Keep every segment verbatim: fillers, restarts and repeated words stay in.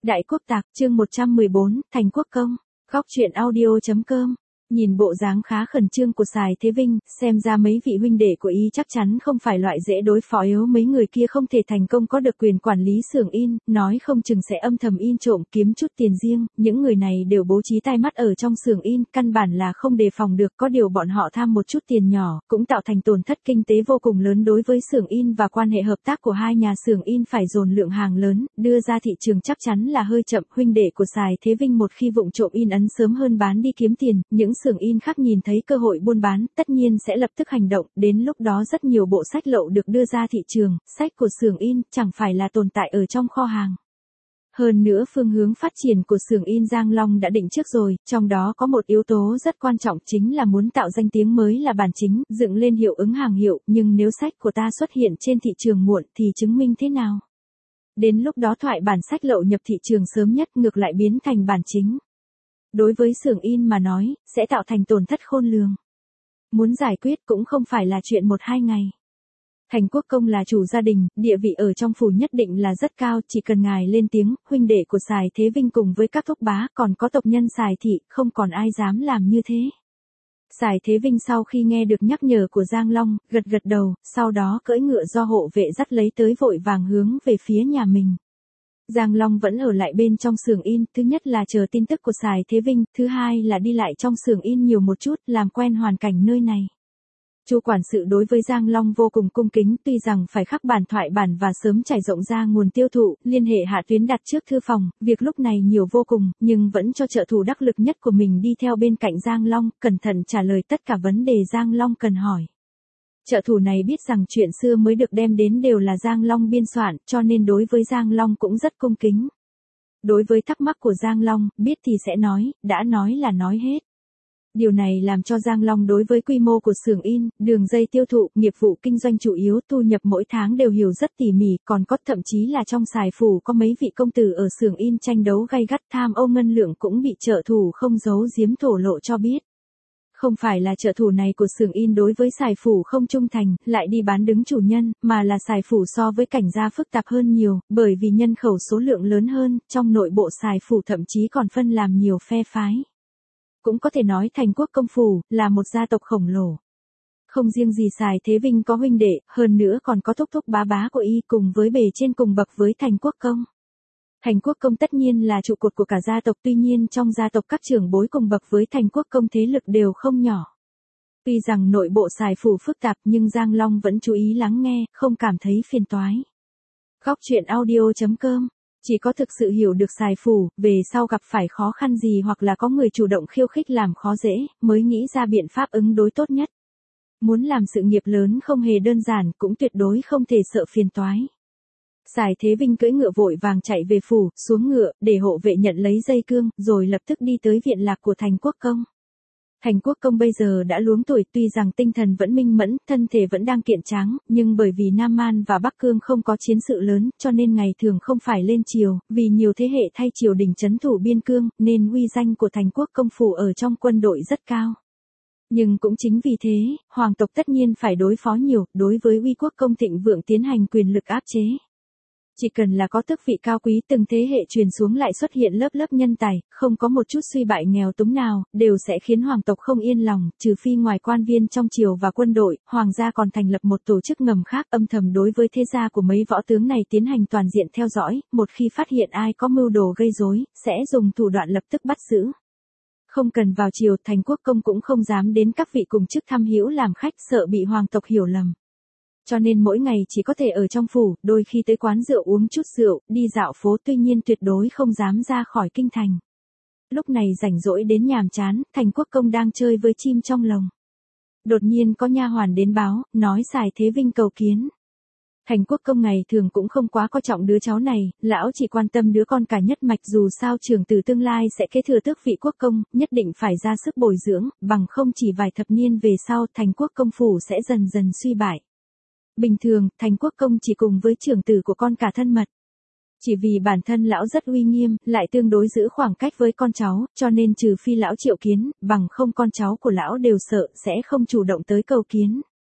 Đại Quốc Tạc, chương một trăm mười bốn, Thành Quốc Công. Góc truyện audio chấm com. Nhìn bộ dáng khá khẩn trương của Sài Thế Vinh, xem ra mấy vị huynh đệ của y chắc chắn không phải loại dễ đối phó, yếu mấy người kia không thể thành công có được quyền quản lý xưởng in, nói không chừng sẽ âm thầm in trộm kiếm chút tiền riêng, những người này đều bố trí tai mắt ở trong xưởng in, căn bản là không đề phòng được, có điều bọn họ tham một chút tiền nhỏ, cũng tạo thành tổn thất kinh tế vô cùng lớn đối với xưởng in và quan hệ hợp tác của hai nhà xưởng in phải dồn lượng hàng lớn, đưa ra thị trường chắc chắn là hơi chậm, huynh đệ của Sài Thế Vinh một khi vụng trộm in ấn sớm hơn bán đi kiếm tiền, những xưởng in khác nhìn thấy cơ hội buôn bán, tất nhiên sẽ lập tức hành động, đến lúc đó rất nhiều bộ sách lậu được đưa ra thị trường, sách của xưởng in chẳng phải là tồn tại ở trong kho hàng. Hơn nữa phương hướng phát triển của xưởng in Giang Long đã định trước rồi, trong đó có một yếu tố rất quan trọng chính là muốn tạo danh tiếng mới là bản chính, dựng lên hiệu ứng hàng hiệu, nhưng nếu sách của ta xuất hiện trên thị trường muộn thì chứng minh thế nào? Đến lúc đó thoại bản sách lậu nhập thị trường sớm nhất ngược lại biến thành bản chính. Đối với xưởng in mà nói, sẽ tạo thành tổn thất khôn lường. Muốn giải quyết cũng không phải là chuyện một hai ngày. Thành Quốc Công là chủ gia đình, địa vị ở trong phủ nhất định là rất cao, chỉ cần ngài lên tiếng, huynh đệ của Sài Thế Vinh cùng với các thúc bá, còn có tộc nhân Sài thị, không còn ai dám làm như thế. Sài Thế Vinh sau khi nghe được nhắc nhở của Giang Long, gật gật đầu, sau đó cưỡi ngựa do hộ vệ dắt lấy tới vội vàng hướng về phía nhà mình. Giang Long vẫn ở lại bên trong xưởng in, thứ nhất là chờ tin tức của Sài Thế Vinh, thứ hai là đi lại trong xưởng in nhiều một chút, làm quen hoàn cảnh nơi này. Chu quản sự đối với Giang Long vô cùng cung kính, tuy rằng phải khắc bản thoại bản và sớm trải rộng ra nguồn tiêu thụ, liên hệ hạ tuyến đặt trước thư phòng, việc lúc này nhiều vô cùng, nhưng vẫn cho trợ thủ đắc lực nhất của mình đi theo bên cạnh Giang Long, cẩn thận trả lời tất cả vấn đề Giang Long cần hỏi. Trợ thủ này biết rằng chuyện xưa mới được đem đến đều là Giang Long biên soạn, cho nên đối với Giang Long cũng rất cung kính. Đối với thắc mắc của Giang Long, biết thì sẽ nói, đã nói là nói hết. Điều này làm cho Giang Long đối với quy mô của xưởng in, đường dây tiêu thụ, nghiệp vụ kinh doanh chủ yếu, thu nhập mỗi tháng đều hiểu rất tỉ mỉ, còn có thậm chí là trong Sài phủ có mấy vị công tử ở xưởng in tranh đấu gay gắt, tham ô ngân lượng cũng bị trợ thủ không giấu giếm thổ lộ cho biết. Không phải là trợ thủ này của xưởng in đối với Sài phủ không trung thành, lại đi bán đứng chủ nhân, mà là Sài phủ so với cảnh gia phức tạp hơn nhiều, bởi vì nhân khẩu số lượng lớn hơn, trong nội bộ Sài phủ thậm chí còn phân làm nhiều phe phái. Cũng có thể nói Thành Quốc Công phủ là một gia tộc khổng lồ. Không riêng gì Sài Thế Vinh có huynh đệ, hơn nữa còn có thúc thúc bá bá của y cùng với bề trên cùng bậc với Thành Quốc Công. Thành Quốc Công tất nhiên là trụ cột của cả gia tộc, tuy nhiên trong gia tộc các trưởng bối cùng bậc với Thành Quốc Công thế lực đều không nhỏ. Tuy rằng nội bộ Sài phủ phức tạp nhưng Giang Long vẫn chú ý lắng nghe, không cảm thấy phiền toái. Góc truyện audio chấm com. Chỉ có thực sự hiểu được Sài phủ, về sau gặp phải khó khăn gì hoặc là có người chủ động khiêu khích làm khó dễ, mới nghĩ ra biện pháp ứng đối tốt nhất. Muốn làm sự nghiệp lớn không hề đơn giản, cũng tuyệt đối không thể sợ phiền toái. Sài Thế Vinh cưỡi ngựa vội vàng chạy về phủ, xuống ngựa, để hộ vệ nhận lấy dây cương, rồi lập tức đi tới viện lạc của Thành Quốc Công. Thành Quốc Công bây giờ đã luống tuổi, tuy rằng tinh thần vẫn minh mẫn, thân thể vẫn đang kiện tráng, nhưng bởi vì Nam Man và Bắc Cương không có chiến sự lớn, cho nên ngày thường không phải lên triều, vì nhiều thế hệ thay triều đình trấn thủ biên cương, nên uy danh của Thành Quốc Công phủ ở trong quân đội rất cao. Nhưng cũng chính vì thế, hoàng tộc tất nhiên phải đối phó nhiều, đối với uy quốc công thịnh vượng tiến hành quyền lực áp chế. Chỉ cần là có tước vị cao quý từng thế hệ truyền xuống lại xuất hiện lớp lớp nhân tài, không có một chút suy bại nghèo túng nào, đều sẽ khiến hoàng tộc không yên lòng, trừ phi ngoài quan viên trong triều và quân đội, hoàng gia còn thành lập một tổ chức ngầm khác âm thầm đối với thế gia của mấy võ tướng này tiến hành toàn diện theo dõi, một khi phát hiện ai có mưu đồ gây rối, sẽ dùng thủ đoạn lập tức bắt giữ. Không cần vào triều, Thành Quốc Công cũng không dám đến các vị cùng chức thăm hữu làm khách, sợ bị hoàng tộc hiểu lầm. Cho nên mỗi ngày chỉ có thể ở trong phủ, đôi khi tới quán rượu uống chút rượu, đi dạo phố, tuy nhiên tuyệt đối không dám ra khỏi kinh thành. Lúc này rảnh rỗi đến nhàm chán, Thành Quốc Công đang chơi với chim trong lồng. Đột nhiên có nha hoàn đến báo, nói Sài Thế Vinh cầu kiến. Thành Quốc Công ngày thường cũng không quá coi trọng đứa cháu này, lão chỉ quan tâm đứa con cả nhất mạch, dù sao trưởng tử tương lai sẽ kế thừa tước vị quốc công, nhất định phải ra sức bồi dưỡng, bằng không chỉ vài thập niên về sau Thành Quốc Công phủ sẽ dần dần suy bại. Bình thường, Thành Quốc Công chỉ cùng với trưởng tử của con cả thân mật. Chỉ vì bản thân lão rất uy nghiêm, lại tương đối giữ khoảng cách với con cháu, cho nên trừ phi lão triệu kiến, bằng không con cháu của lão đều sợ, sẽ không chủ động tới cầu kiến.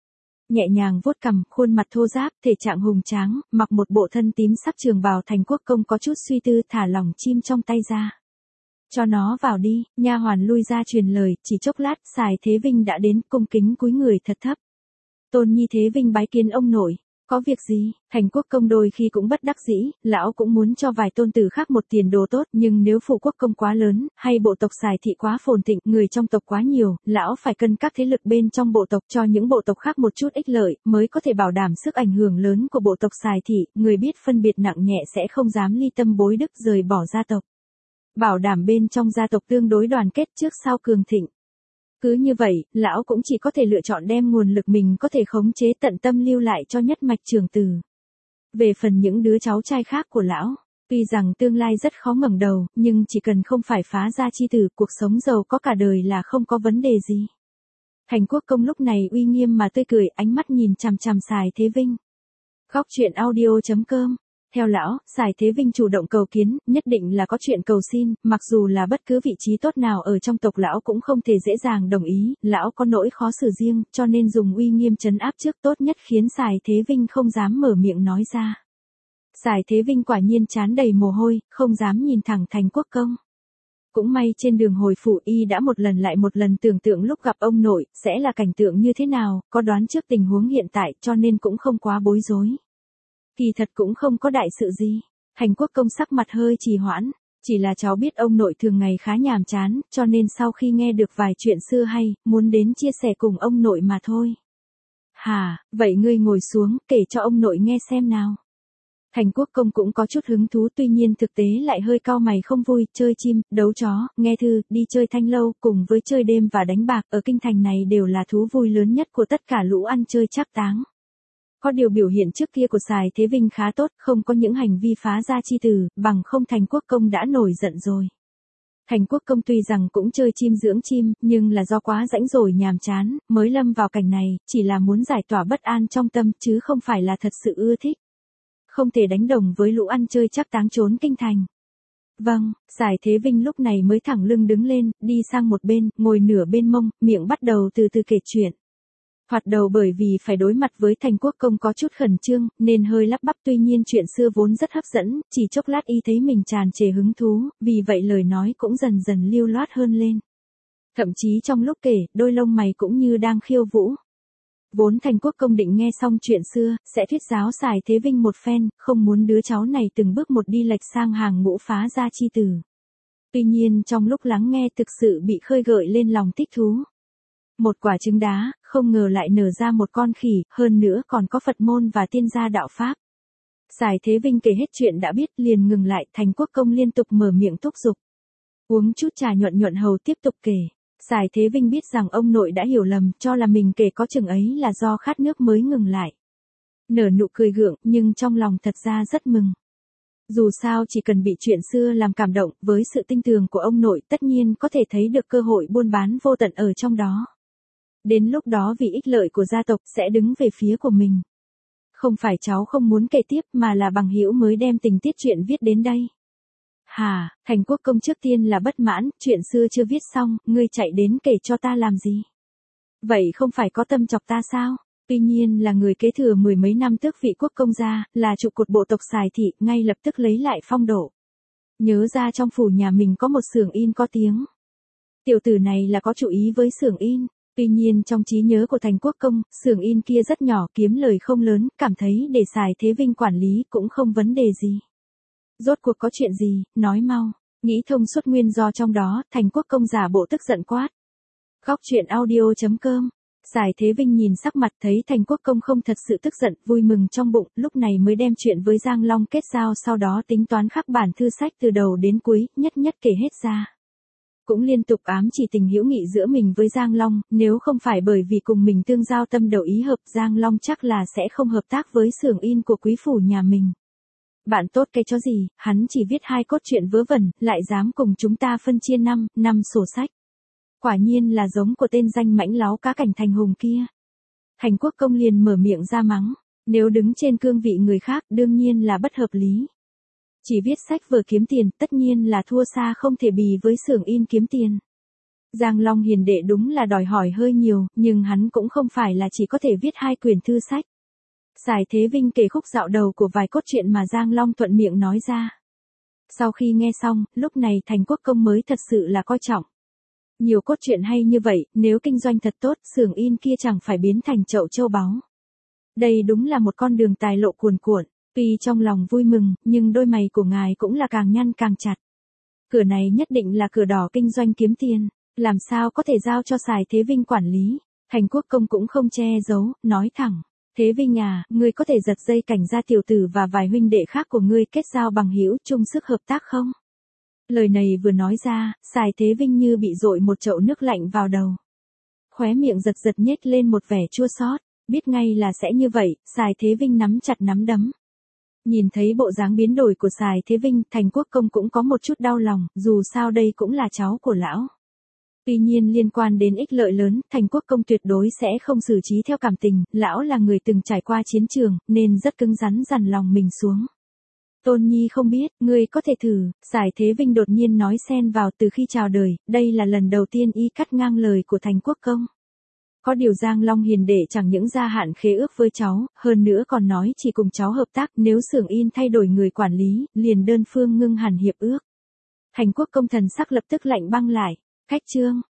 Nhẹ nhàng vuốt cằm, khuôn mặt thô ráp, thể trạng hùng tráng, mặc một bộ thân tím sắc trường bào Thành Quốc Công có chút suy tư thả lỏng chim trong tay ra. Cho nó vào đi, nha hoàn lui ra truyền lời, chỉ chốc lát, Sài Thế Vinh đã đến, cung kính cúi người thật thấp. Tôn Nhi Thế Vinh bái kiến ông nội. Có việc gì? Thành Quốc Công đôi khi cũng bất đắc dĩ, lão cũng muốn cho vài tôn tử khác một tiền đồ tốt, nhưng nếu phụ quốc công quá lớn, hay bộ tộc Sài thị quá phồn thịnh, người trong tộc quá nhiều, lão phải cân các thế lực bên trong bộ tộc cho những bộ tộc khác một chút ích lợi, mới có thể bảo đảm sức ảnh hưởng lớn của bộ tộc Sài thị, người biết phân biệt nặng nhẹ sẽ không dám ly tâm bối đức rời bỏ gia tộc. Bảo đảm bên trong gia tộc tương đối đoàn kết trước sau cường thịnh. Cứ như vậy, lão cũng chỉ có thể lựa chọn đem nguồn lực mình có thể khống chế tận tâm lưu lại cho nhất mạch trưởng tử. Về phần những đứa cháu trai khác của lão, tuy rằng tương lai rất khó ngẩng đầu, nhưng chỉ cần không phải phá gia chi tử, cuộc sống giàu có cả đời là không có vấn đề gì. Thành Quốc Công lúc này uy nghiêm mà tươi cười, ánh mắt nhìn chằm chằm Sài Thế Vinh. Góc truyện audio chấm com. Theo lão, Sài Thế Vinh chủ động cầu kiến, nhất định là có chuyện cầu xin, mặc dù là bất cứ vị trí tốt nào ở trong tộc lão cũng không thể dễ dàng đồng ý, lão có nỗi khó xử riêng, cho nên dùng uy nghiêm trấn áp trước tốt nhất khiến Sài Thế Vinh không dám mở miệng nói ra. Sài Thế Vinh quả nhiên trán đầy mồ hôi, không dám nhìn thẳng Thành Quốc Công. Cũng may trên đường hồi phủ y đã một lần lại một lần tưởng tượng lúc gặp ông nội, sẽ là cảnh tượng như thế nào, có đoán trước tình huống hiện tại cho nên cũng không quá bối rối. Kỳ thật cũng không có đại sự gì. Thành Quốc Công sắc mặt hơi trì hoãn, chỉ là cháu biết ông nội thường ngày khá nhàm chán, cho nên sau khi nghe được vài chuyện xưa hay, muốn đến chia sẻ cùng ông nội mà thôi. Hà, vậy ngươi ngồi xuống, kể cho ông nội nghe xem nào. Thành Quốc Công cũng có chút hứng thú, tuy nhiên thực tế lại hơi cau mày không vui, chơi chim, đấu chó, nghe thư, đi chơi thanh lâu, cùng với chơi đêm và đánh bạc, ở kinh thành này đều là thú vui lớn nhất của tất cả lũ ăn chơi trác táng. Có điều biểu hiện trước kia của Sài Thế Vinh khá tốt, không có những hành vi phá gia chi tử, bằng không Thành Quốc Công đã nổi giận rồi. Thành Quốc Công tuy rằng cũng chơi chim dưỡng chim, nhưng là do quá rãnh rồi nhàm chán, mới lâm vào cảnh này, chỉ là muốn giải tỏa bất an trong tâm, chứ không phải là thật sự ưa thích. Không thể đánh đồng với lũ ăn chơi trác táng trốn kinh thành. Vâng, Sài Thế Vinh lúc này mới thẳng lưng đứng lên, đi sang một bên, ngồi nửa bên mông, miệng bắt đầu từ từ kể chuyện. Hoạt đầu bởi vì phải đối mặt với Thành Quốc Công có chút khẩn trương, nên hơi lắp bắp, tuy nhiên chuyện xưa vốn rất hấp dẫn, chỉ chốc lát y thấy mình tràn trề hứng thú, vì vậy lời nói cũng dần dần lưu loát hơn lên. Thậm chí trong lúc kể, đôi lông mày cũng như đang khiêu vũ. Vốn Thành Quốc Công định nghe xong chuyện xưa, sẽ thuyết giáo Sài Thế Vinh một phen, không muốn đứa cháu này từng bước một đi lệch sang hàng ngũ phá gia chi tử. Tuy nhiên trong lúc lắng nghe thực sự bị khơi gợi lên lòng thích thú. Một quả trứng đá, không ngờ lại nở ra một con khỉ, hơn nữa còn có Phật môn và tiên gia đạo Pháp. Sài Thế Vinh kể hết chuyện đã biết liền ngừng lại, Thành Quốc Công liên tục mở miệng thúc giục. Uống chút trà nhuận nhuận hầu tiếp tục kể. Sài Thế Vinh biết rằng ông nội đã hiểu lầm, cho là mình kể có chừng ấy là do khát nước mới ngừng lại. Nở nụ cười gượng, nhưng trong lòng thật ra rất mừng. Dù sao chỉ cần bị chuyện xưa làm cảm động, với sự tinh tường của ông nội tất nhiên có thể thấy được cơ hội buôn bán vô tận ở trong đó. Đến lúc đó vì ích lợi của gia tộc sẽ đứng về phía của mình. Không phải cháu không muốn kể tiếp mà là bằng hữu mới đem tình tiết chuyện viết đến đây. Hà, Thành Quốc Công trước tiên là bất mãn, chuyện xưa chưa viết xong, ngươi chạy đến kể cho ta làm gì? Vậy không phải có tâm chọc ta sao? Tuy nhiên là người kế thừa mười mấy năm tước vị quốc công gia, là trụ cột bộ tộc Sài thị, ngay lập tức lấy lại phong độ. Nhớ ra trong phủ nhà mình có một xưởng in có tiếng. Tiểu tử này là có chủ ý với xưởng in. Tuy nhiên trong trí nhớ của Thành Quốc Công, xưởng in kia rất nhỏ, kiếm lời không lớn, cảm thấy để Sài Thế Vinh quản lý cũng không vấn đề gì. Rốt cuộc có chuyện gì, nói mau. Nghĩ thông suốt nguyên do trong đó, Thành Quốc Công giả bộ tức giận quát. Góc truyện audio chấm com. Sài Thế Vinh nhìn sắc mặt thấy Thành Quốc Công không thật sự tức giận, vui mừng trong bụng, lúc này mới đem chuyện với Giang Long kết giao, sau đó tính toán khắc bản thư sách từ đầu đến cuối, nhất nhất kể hết ra. Cũng liên tục ám chỉ tình hữu nghị giữa mình với Giang Long, nếu không phải bởi vì cùng mình tương giao tâm đầu ý hợp, Giang Long chắc là sẽ không hợp tác với xưởng in của quý phủ nhà mình. Bạn tốt cái chó gì, hắn chỉ viết hai cốt truyện vớ vẩn, lại dám cùng chúng ta phân chia năm, năm sổ sách. Quả nhiên là giống của tên danh mãnh láo cá cảnh Thành Hùng kia. Thành Quốc Công liền mở miệng ra mắng, nếu đứng trên cương vị người khác đương nhiên là bất hợp lý. Chỉ viết sách vừa kiếm tiền, tất nhiên là thua xa không thể bì với xưởng in kiếm tiền. Giang Long hiền đệ đúng là đòi hỏi hơi nhiều, nhưng hắn cũng không phải là chỉ có thể viết hai quyển thư sách. Sài Thế Vinh kể khúc dạo đầu của vài cốt truyện mà Giang Long thuận miệng nói ra. Sau khi nghe xong, lúc này Thành Quốc Công mới thật sự là coi trọng. Nhiều cốt truyện hay như vậy, nếu kinh doanh thật tốt, xưởng in kia chẳng phải biến thành chậu châu báu. Đây đúng là một con đường tài lộ cuồn cuộn, tuy trong lòng vui mừng, nhưng đôi mày của ngài cũng là càng nhăn càng chặt. Cửa này nhất định là cửa đỏ kinh doanh kiếm tiền, làm sao có thể giao cho Sài Thế Vinh quản lý. Thành Quốc Công cũng không che giấu, nói thẳng. Thế Vinh à, ngươi có thể giật dây cảnh gia tiểu tử và vài huynh đệ khác của ngươi kết giao bằng hữu chung sức hợp tác không? Lời này vừa nói ra, Sài Thế Vinh như bị dội một chậu nước lạnh vào đầu. Khóe miệng giật giật nhếch lên một vẻ chua xót, biết ngay là sẽ như vậy, Sài Thế Vinh nắm chặt nắm đấm. Nhìn thấy bộ dáng biến đổi của Sài Thế Vinh, Thành Quốc Công cũng có một chút đau lòng, dù sao đây cũng là cháu của lão. Tuy nhiên liên quan đến ích lợi lớn, Thành Quốc Công tuyệt đối sẽ không xử trí theo cảm tình, lão là người từng trải qua chiến trường, nên rất cứng rắn dằn lòng mình xuống. Tôn Nhi không biết, ngươi có thể thử. Sài Thế Vinh đột nhiên nói xen vào. Từ khi chào đời, đây là lần đầu tiên y cắt ngang lời của Thành Quốc Công. Có điều Giang Long hiền đệ chẳng những gia hạn khế ước với cháu, hơn nữa còn nói chỉ cùng cháu hợp tác, nếu xưởng in thay đổi người quản lý, liền đơn phương ngưng hẳn hiệp ước. Thành Quốc Công thần sắc lập tức lạnh băng lại. Cách chương